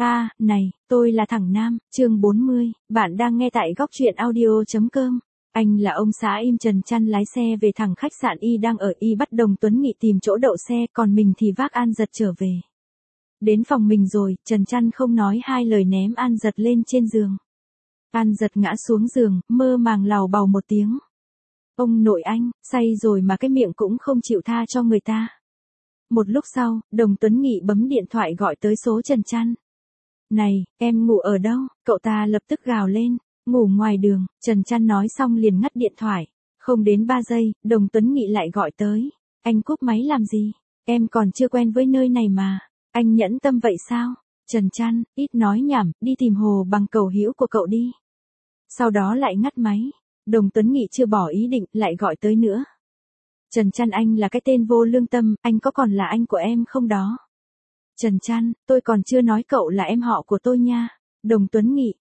Này, tôi là thằng Nam, chương 40, bạn đang nghe tại góc truyện audio.com. Anh là ông xã Im Trần Trăn lái xe về thẳng khách sạn Y đang ở Y bắt Đồng Tuấn Nghị tìm chỗ đậu xe, còn mình thì vác An Giật trở về. Đến phòng mình rồi, Trần Trăn không nói hai lời ném An Giật lên trên giường. An Giật ngã xuống giường, mơ màng lào bào một tiếng. Ông nội anh, say rồi mà cái miệng cũng không chịu tha cho người ta. Một lúc sau, Đồng Tuấn Nghị bấm điện thoại gọi tới số Trần Trăn. Này, em ngủ ở đâu? Cậu ta lập tức gào lên. Ngủ ngoài đường. Trần Trăn nói xong liền ngắt điện thoại. Không đến 3 giây, Đồng Tuấn Nghị lại gọi tới. Anh cúp máy làm gì? Em còn chưa quen với nơi này mà. Anh nhẫn tâm vậy sao? Trần Trăn, ít nói nhảm, đi tìm Hồ Bằng cầu hữu của cậu đi. Sau đó lại ngắt máy. Đồng Tuấn Nghị chưa bỏ ý định, lại gọi tới nữa. Trần Trăn, anh là cái tên vô lương tâm, anh có còn là anh của em không đó? Trần Trăn, tôi còn chưa nói cậu là em họ của tôi nha. Đồng Tuấn Nghị,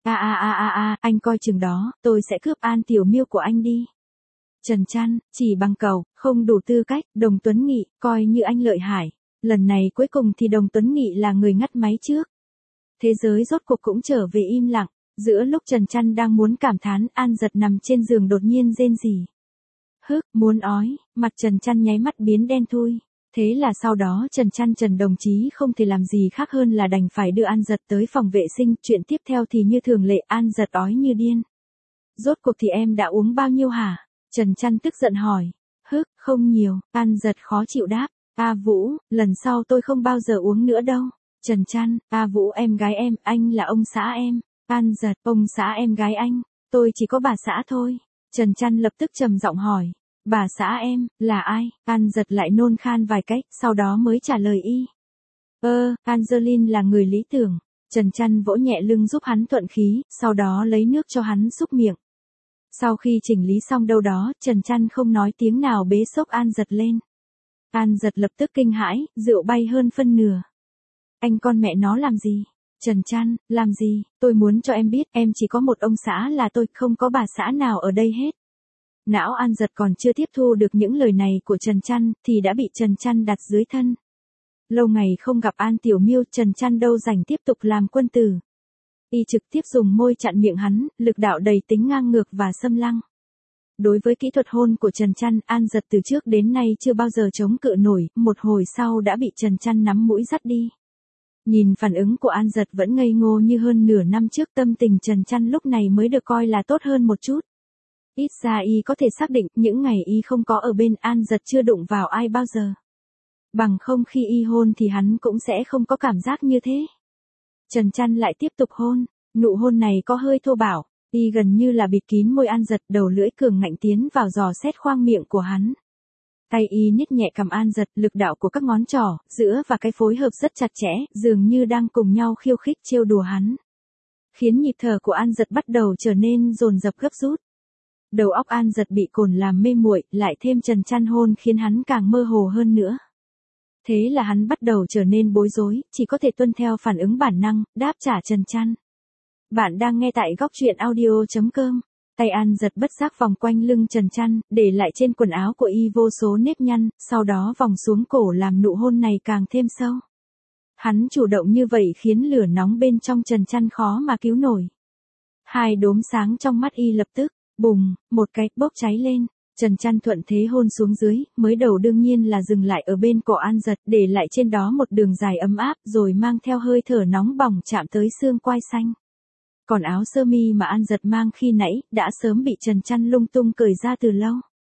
anh coi chừng đó, tôi sẽ cướp An Tiểu Miêu của anh đi. Trần Trăn, chỉ bằng cậu, không đủ tư cách. Đồng Tuấn Nghị, coi như anh lợi hại. Lần này cuối cùng thì Đồng Tuấn Nghị là người ngắt máy trước. Thế giới rốt cuộc cũng trở về im lặng. Giữa lúc Trần Trăn đang muốn cảm thán, An Giật nằm trên giường đột nhiên rên rỉ. Muốn ói, mặt Trần Trăn nháy mắt biến đen thui. Thế là sau đó Trần đồng chí không thể làm gì khác hơn là đành phải đưa An Giật tới phòng vệ sinh. Chuyện tiếp theo thì như thường lệ, An Giật ói như điên. Rốt cuộc thì em đã uống bao nhiêu hả? Trần Trăn tức giận hỏi. Không nhiều. An Giật khó chịu đáp. Vũ, lần sau tôi không bao giờ uống nữa đâu. Trần Trăn, Vũ em gái em, anh là ông xã em. An Giật, ông xã em gái anh. Tôi chỉ có bà xã thôi. Trần Trăn lập tức trầm giọng hỏi. Bà xã em, là ai? An Giật lại nôn khan vài cách, sau đó mới trả lời y. Angeline là người lý tưởng. Trần Trăn vỗ nhẹ lưng giúp hắn thuận khí, sau đó lấy nước cho hắn xúc miệng. Sau khi chỉnh lý xong đâu đó, Trần Trăn không nói tiếng nào bế xốc An Giật lên. An Giật lập tức kinh hãi, rượu bay hơn phân nửa. Anh con mẹ nó làm gì? Trần Trăn, làm gì? Tôi muốn cho em biết, em chỉ có một ông xã là tôi, không có bà xã nào ở đây hết. Não An Giật còn chưa tiếp thu được những lời này của Trần Trăn, thì đã bị Trần Trăn đặt dưới thân. Lâu ngày không gặp An Tiểu Miêu, Trần Trăn đâu rảnh tiếp tục làm quân tử. Y trực tiếp dùng môi chặn miệng hắn, lực đạo đầy tính ngang ngược và xâm lăng. Đối với kỹ thuật hôn của Trần Trăn, An Giật từ trước đến nay chưa bao giờ chống cự nổi, một hồi sau đã bị Trần Trăn nắm mũi dắt đi. Nhìn phản ứng của An Giật vẫn ngây ngô như hơn nửa năm trước, tâm tình Trần Trăn lúc này mới được coi là tốt hơn một chút. Ít ra y có thể xác định những ngày y không có ở bên An Giật chưa đụng vào ai bao giờ. Bằng không khi y hôn thì hắn cũng sẽ không có cảm giác như thế. Trần Trăn lại tiếp tục hôn, nụ hôn này có hơi thô bạo, y gần như là bịt kín môi An Giật, đầu lưỡi cường ngạnh tiến vào dò xét khoang miệng của hắn. Tay y niết nhẹ cằm An Giật, lực đạo của các ngón trỏ, giữa và cái phối hợp rất chặt chẽ, dường như đang cùng nhau khiêu khích trêu đùa hắn. Khiến nhịp thở của An Giật bắt đầu trở nên dồn dập gấp rút. Đầu óc An Giật bị cồn làm mê muội, lại thêm Trần Trăn hôn khiến hắn càng mơ hồ hơn nữa. Thế là hắn bắt đầu trở nên bối rối, chỉ có thể tuân theo phản ứng bản năng, đáp trả Trần Trăn. Bạn đang nghe tại góc truyện audio.com. Tay An Giật bất giác vòng quanh lưng Trần Trăn, để lại trên quần áo của y vô số nếp nhăn, sau đó vòng xuống cổ làm nụ hôn này càng thêm sâu. Hắn chủ động như vậy khiến lửa nóng bên trong Trần Trăn khó mà cứu nổi. Hai đốm sáng trong mắt y lập tức, bùng, một cái, bốc cháy lên. Trần Trăn thuận thế hôn xuống dưới, mới đầu đương nhiên là dừng lại ở bên cổ An Giật, để lại trên đó một đường dài ấm áp, rồi mang theo hơi thở nóng bỏng chạm tới xương quai xanh. Còn áo sơ mi mà An Giật mang khi nãy, đã sớm bị Trần Trăn lung tung cởi ra từ lâu.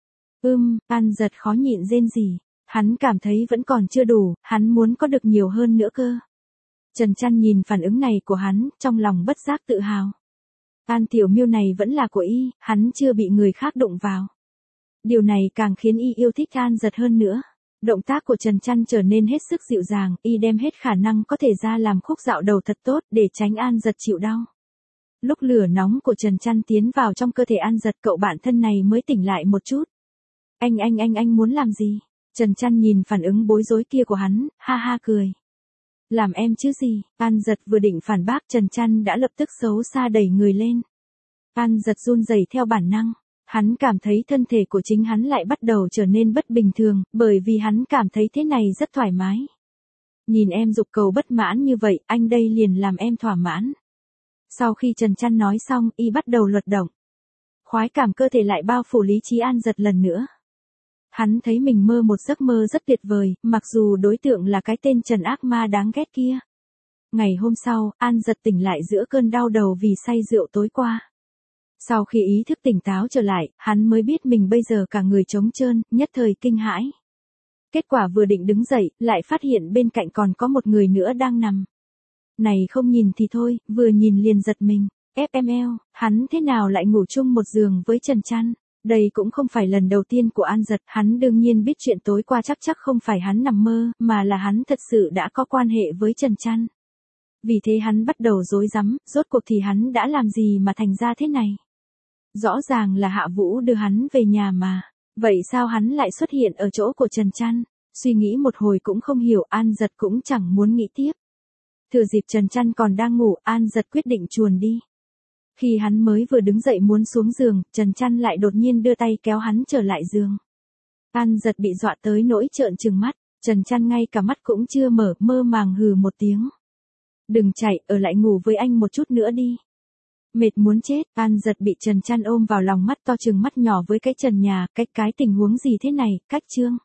An Giật khó nhịn rên rỉ. Hắn cảm thấy vẫn còn chưa đủ, hắn muốn có được nhiều hơn nữa cơ. Trần Trăn nhìn phản ứng này của hắn, trong lòng bất giác tự hào. An Tiểu Miêu này vẫn là của y, hắn chưa bị người khác đụng vào. Điều này càng khiến y yêu thích An Giật hơn nữa. Động tác của Trần Trăn trở nên hết sức dịu dàng, y đem hết khả năng có thể ra làm khúc dạo đầu thật tốt để tránh An Giật chịu đau. Lúc lửa nóng của Trần Trăn tiến vào trong cơ thể An Giật, cậu bạn thân này mới tỉnh lại một chút. Anh muốn làm gì? Trần Trăn nhìn phản ứng bối rối kia của hắn, ha ha cười. Làm em chứ gì? An Giật vừa định phản bác, Trần Trăn đã lập tức xấu xa đẩy người lên. An Giật run rẩy theo bản năng. Hắn cảm thấy thân thể của chính hắn lại bắt đầu trở nên bất bình thường, bởi vì hắn cảm thấy thế này rất thoải mái. Nhìn em dục cầu bất mãn như vậy, anh đây liền làm em thỏa mãn. Sau khi Trần Trăn nói xong, y bắt đầu luật động. Khoái cảm cơ thể lại bao phủ lý trí An Giật lần nữa. Hắn thấy mình mơ một giấc mơ rất tuyệt vời, mặc dù đối tượng là cái tên Trần ác ma đáng ghét kia. Ngày hôm sau, An Giật tỉnh lại giữa cơn đau đầu vì say rượu tối qua. Sau khi ý thức tỉnh táo trở lại, hắn mới biết mình bây giờ cả người trống trơn, nhất thời kinh hãi. Kết quả vừa định đứng dậy, lại phát hiện bên cạnh còn có một người nữa đang nằm. Này không nhìn thì thôi, vừa nhìn liền giật mình. FML, hắn thế nào lại ngủ chung một giường với Trần Trăn? Đây cũng không phải lần đầu tiên của An Giật, hắn đương nhiên biết chuyện tối qua chắc không phải hắn nằm mơ, mà là hắn thật sự đã có quan hệ với Trần Trăn. Vì thế hắn bắt đầu rối rắm, rốt cuộc thì hắn đã làm gì mà thành ra thế này? Rõ ràng là Hạ Vũ đưa hắn về nhà mà, vậy sao hắn lại xuất hiện ở chỗ của Trần Trăn? Suy nghĩ một hồi cũng không hiểu, An Giật cũng chẳng muốn nghĩ tiếp. Thừa dịp Trần Trăn còn đang ngủ, An Giật quyết định chuồn đi. Khi hắn mới vừa đứng dậy muốn xuống giường, Trần Trăn lại đột nhiên đưa tay kéo hắn trở lại giường. An Giật bị dọa tới nỗi trợn trừng mắt, Trần Trăn ngay cả mắt cũng chưa mở, mơ màng hừ một tiếng. Đừng chạy, ở lại ngủ với anh một chút nữa đi. Mệt muốn chết, An Giật bị Trần Trăn ôm vào lòng, mắt to trừng mắt nhỏ với cái trần nhà, cái tình huống gì thế này, cách Trương.